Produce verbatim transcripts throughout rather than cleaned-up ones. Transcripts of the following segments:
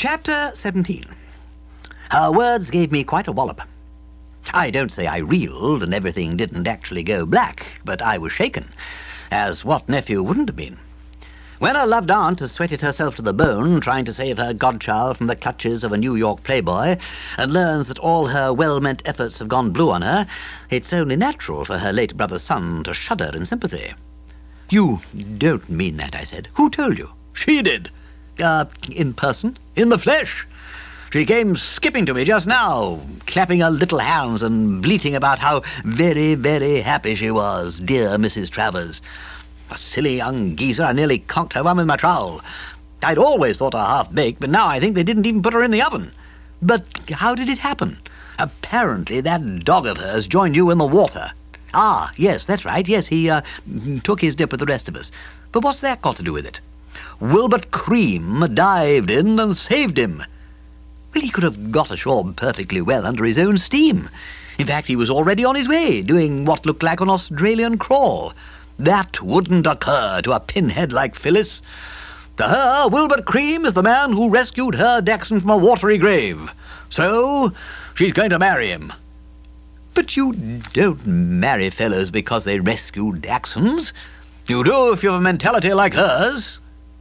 Chapter seventeen. Her words gave me quite a wallop. I don't say I reeled and everything didn't actually go black, but I was shaken, as what nephew wouldn't have been? When a loved aunt has sweated herself to the bone trying to save her godchild from the clutches of a New York playboy and learns that all her well-meant efforts have gone blue on her, it's only natural for her late brother's son to shudder in sympathy. "You don't mean that," I said. "Who told you?" "She did." Uh, in person? "In the flesh. She came skipping to me just now, clapping her little hands and bleating about how very, very happy she was, dear Missus Travers. A silly young geezer, I nearly conked her one with my trowel. I'd always thought her half-baked, but now I think they didn't even put her in the oven. But how did it happen? Apparently that dog of hers joined you in the water." "Ah, yes, that's right. Yes, he uh, took his dip with the rest of us. But what's that got to do with it?" "Wilbert Cream dived in and saved him." Well, he could have got ashore perfectly well under his own steam. In fact, he was already on his way, doing what looked like an Australian crawl. That wouldn't occur to a pinhead like Phyllis. To her, Wilbert Cream is the man who rescued her Daxon from a watery grave. So, she's going to marry him. "But you don't marry fellows because they rescue Daxons. You do if you've a mentality like hers."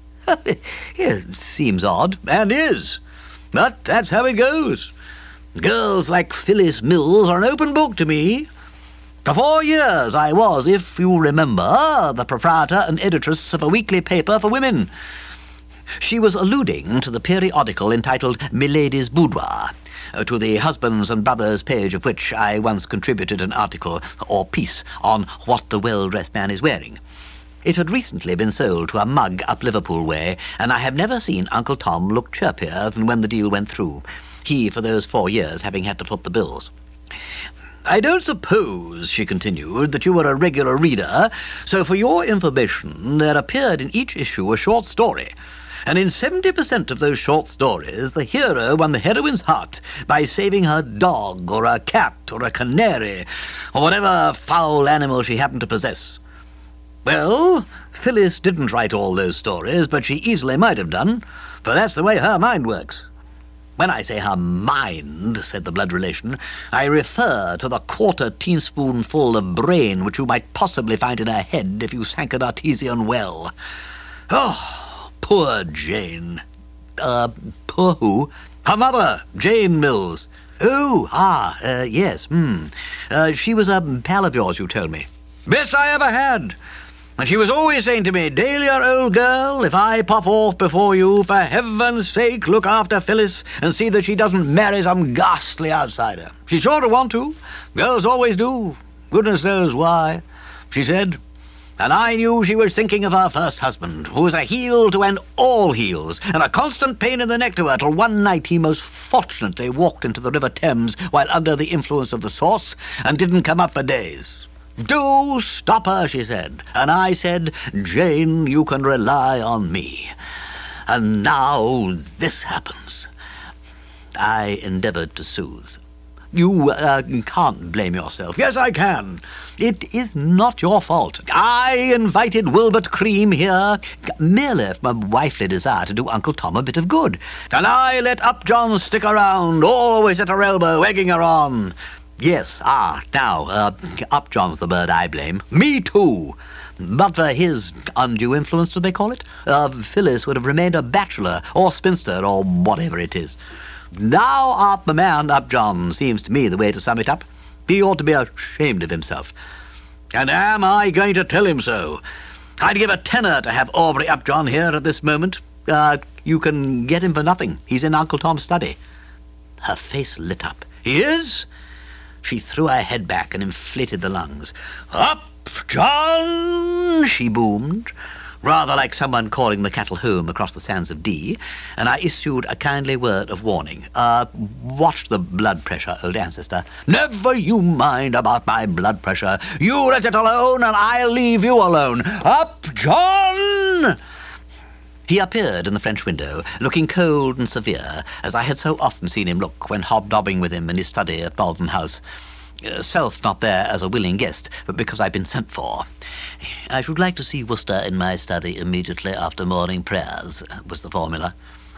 It seems odd, and is. But that's how it goes. Girls like Phyllis Mills are an open book to me. For four years I was, if you remember, the proprietor and editress of a weekly paper for women. She was alluding to the periodical entitled Milady's Boudoir, uh, to the husbands and brothers page of which I once contributed an article or piece on what the well-dressed man is wearing. It had recently been sold to a mug up Liverpool way, and I have never seen Uncle Tom look chirpier than when the deal went through, he for those four years having had to foot the bills. "I don't suppose," she continued, "that you were a regular reader, so for your information there appeared in each issue a short story, and in seventy percent of those short stories the hero won the heroine's heart by saving her dog or a cat or a canary or whatever foul animal she happened to possess. Well, Phyllis didn't write all those stories, but she easily might have done, for that's the way her mind works. When I say her mind," said the blood relation, "I refer to the quarter teaspoonful of brain which you might possibly find in her head if you sank an artesian well. Oh, poor Jane." Uh, poor who?" "Her mother, Jane Mills." "Oh, ah, uh, yes, hmm. Uh, she was a pal of yours, you told me." "Best I ever had. And she was always saying to me, 'Dahlia, old girl, if I pop off before you, for heaven's sake look after Phyllis and see that she doesn't marry some ghastly outsider. She's sure to want to. Girls always do. Goodness knows why,' she said. And I knew she was thinking of her first husband, who was a heel to end all heels, and a constant pain in the neck to her, till one night he most fortunately walked into the River Thames while under the influence of the sauce, and didn't come up for days. 'Do stop her,' she said. And I said, 'Jane, you can rely on me.' And now this happens." I endeavoured to soothe. "You uh, can't blame yourself." "Yes, I can. It is not your fault. I invited Wilbert Cream here merely from a wifely desire to do Uncle Tom a bit of good. And I let Upjohn stick around, always at her elbow, egging her on. Yes, ah, now, uh, Upjohn's the bird I blame. Me too. But for his undue influence, do they call it? Uh, Phyllis would have remained a bachelor, or spinster, or whatever it is. Now art the man, Upjohn, seems to me the way to sum it up. He ought to be ashamed of himself. And am I going to tell him so? I'd give a tenner to have Aubrey Upjohn here at this moment. Uh, you can get him for nothing. He's in Uncle Tom's study." Her face lit up. "He is?" She threw her head back and inflated the lungs. "Upjohn!" she boomed, rather like someone calling the cattle home across the sands of Dee, and I issued a kindly word of warning. Uh, watch the blood pressure, old ancestor." "Never you mind about my blood pressure. You let it alone, and I'll leave you alone. Upjohn!" He appeared in the French window, looking cold and severe, as I had so often seen him look when hobnobbing with him in his study at Malvern House. Uh, self not there as a willing guest, but because I'd been sent for. "I should like to see Worcester in my study immediately after morning prayers," was the formula.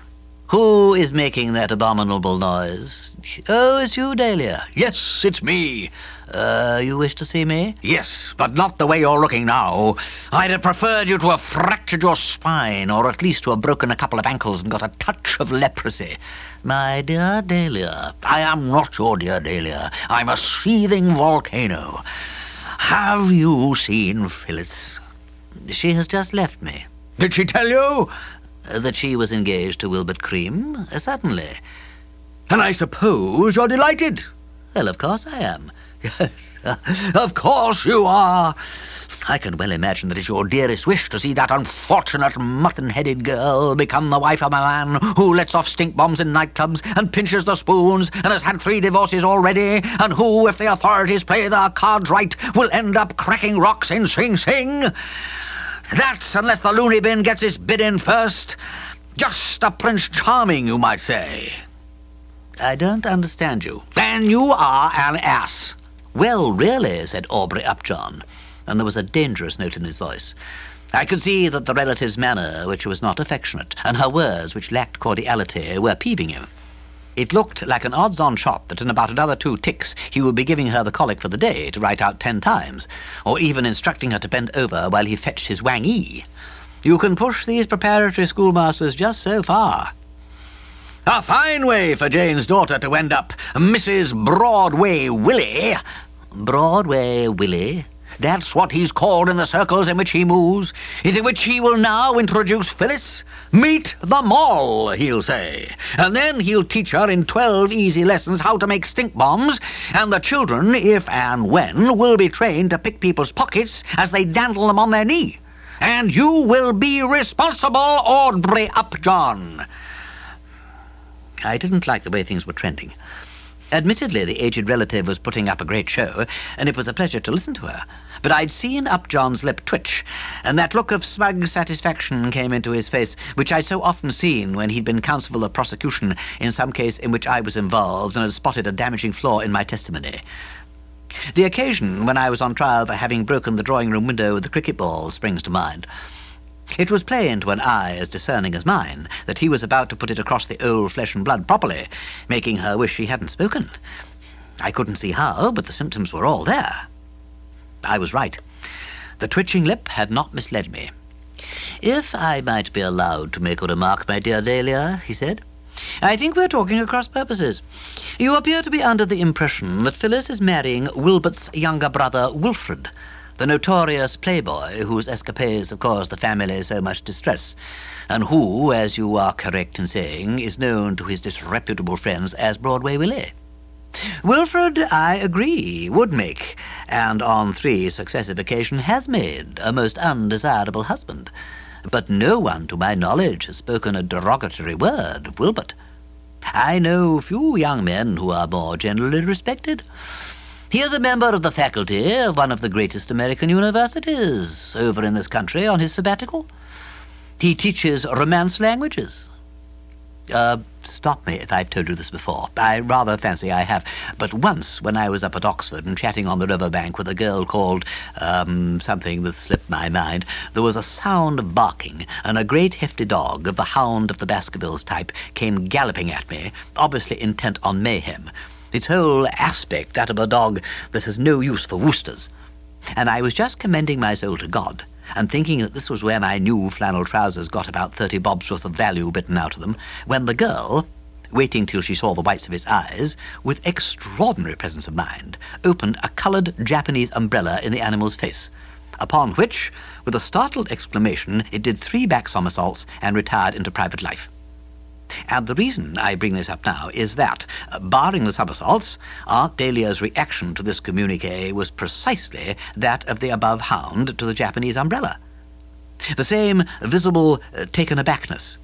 Who is making that abominable noise? Oh, it's you, Dahlia. Yes, it's me. Uh, you wish to see me? Yes, but not the way you're looking now. I'd have preferred you to have fractured your spine, or at least to have broken a couple of ankles and got a touch of leprosy. My dear Dahlia. I am not your dear Dahlia. I'm a seething volcano. Have you seen Phyllis? She has just left me. Did she tell you? Uh, that she was engaged to Wilbert Cream? Uh, certainly. And I suppose you're delighted? Well, of course I am. Yes, uh, of course you are. I can well imagine that it's your dearest wish to see that unfortunate mutton-headed girl become the wife of a man who lets off stink bombs in nightclubs and pinches the spoons and has had three divorces already, and who, if the authorities play their cards right, will end up cracking rocks in Sing Sing. That's unless the loony bin gets its bid in first. Just a Prince Charming, you might say. I don't understand you. Then you are an ass. Well, really, said Aubrey Upjohn, and there was a dangerous note in his voice. I could see that the relative's manner, which was not affectionate, and her words, which lacked cordiality, were peeving him. It looked like an odds-on shot that in about another two ticks he would be giving her the colic for the day to write out ten times, or even instructing her to bend over while he fetched his wang-ee. You can push these preparatory schoolmasters just so far. A fine way for Jane's daughter to end up Missus Broadway Willie. Broadway Willie? That's what he's called in the circles in which he moves, in which he will now introduce Phyllis. Meet the Moll, he'll say. And then he'll teach her in twelve easy lessons how to make stink bombs, and the children, if and when, will be trained to pick people's pockets as they dandle them on their knee. And you will be responsible, Aubrey Upjohn. I didn't like the way things were trending. Admittedly, the aged relative was putting up a great show, and it was a pleasure to listen to her. But I'd seen Upjohn's lip twitch, and that look of smug satisfaction came into his face, which I'd so often seen when he'd been counsel of prosecution in some case in which I was involved and had spotted a damaging flaw in my testimony. The occasion when I was on trial for having broken the drawing-room window with the cricket ball springs to mind. It was plain to an eye as discerning as mine that he was about to put it across the old flesh and blood properly, making her wish she hadn't spoken. I couldn't see how, but the symptoms were all there. I was right. The twitching lip had not misled me. If I might be allowed to make a remark, my dear Dahlia, he said, I think we're talking across purposes. You appear to be under the impression that Phyllis is marrying Wilbert's younger brother, Wilfred, the notorious playboy whose escapades have caused the family so much distress, and who, as you are correct in saying, is known to his disreputable friends as Broadway Willie. Wilfred, I agree, would make, and on three successive occasions has made, a most undesirable husband. But no one, to my knowledge, has spoken a derogatory word of Wilbert. I know few young men who are more generally respected. He is a member of the faculty of one of the greatest American universities over in this country on his sabbatical. He teaches Romance languages. Uh, stop me if I've told you this before. I rather fancy I have. But once, when I was up at Oxford and chatting on the river bank with a girl called, um, something that slipped my mind, there was a sound of barking, and a great hefty dog of the Hound of the Baskervilles type came galloping at me, obviously intent on mayhem. Its whole aspect that of a dog that has no use for woosters. And I was just commending my soul to God, and thinking that this was where my new flannel trousers got about thirty bobs worth of value bitten out of them, when the girl, waiting till she saw the whites of his eyes, with extraordinary presence of mind, opened a coloured Japanese umbrella in the animal's face, upon which, with a startled exclamation, it did three back somersaults and retired into private life. And the reason I bring this up now is that, uh, barring the somersaults, Aunt Dahlia's reaction to this communique was precisely that of the above hound to the Japanese umbrella. The same visible uh, taken-abackness.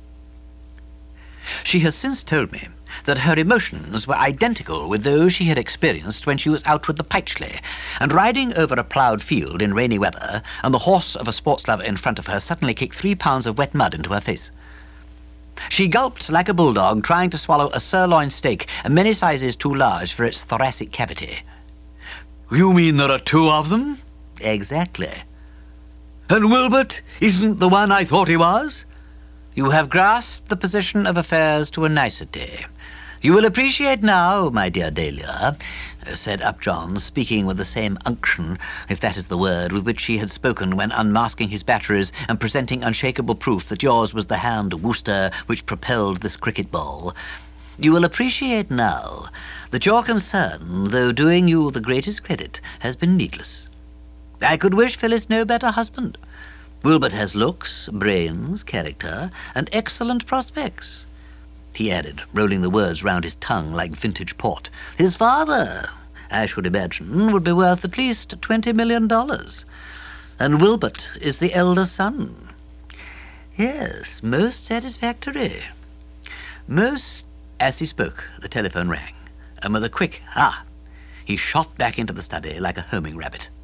She has since told me that her emotions were identical with those she had experienced when she was out with the Pytchley, and riding over a ploughed field in rainy weather, and the horse of a sports lover in front of her suddenly kicked three pounds of wet mud into her face. She gulped like a bulldog trying to swallow a sirloin steak many sizes too large for its thoracic cavity. You mean there are two of them? Exactly. And Wilbert isn't the one I thought he was? You have grasped the position of affairs to a nicety. You will appreciate now, my dear Dahlia, said Upjohn, speaking with the same unction, if that is the word, with which he had spoken when unmasking his batteries and presenting unshakable proof that yours was the hand of Worcester which propelled this cricket ball. You will appreciate now that your concern, though doing you the greatest credit, has been needless. I could wish Phyllis no better husband. Wilbert has looks, brains, character, and excellent prospects, he added, rolling the words round his tongue like vintage port. His father, I should imagine, would be worth at least twenty million dollars. And Wilbert is the elder son. Yes, most satisfactory. Most... As he spoke, the telephone rang, and with a quick, ah, he shot back into the study like a homing rabbit.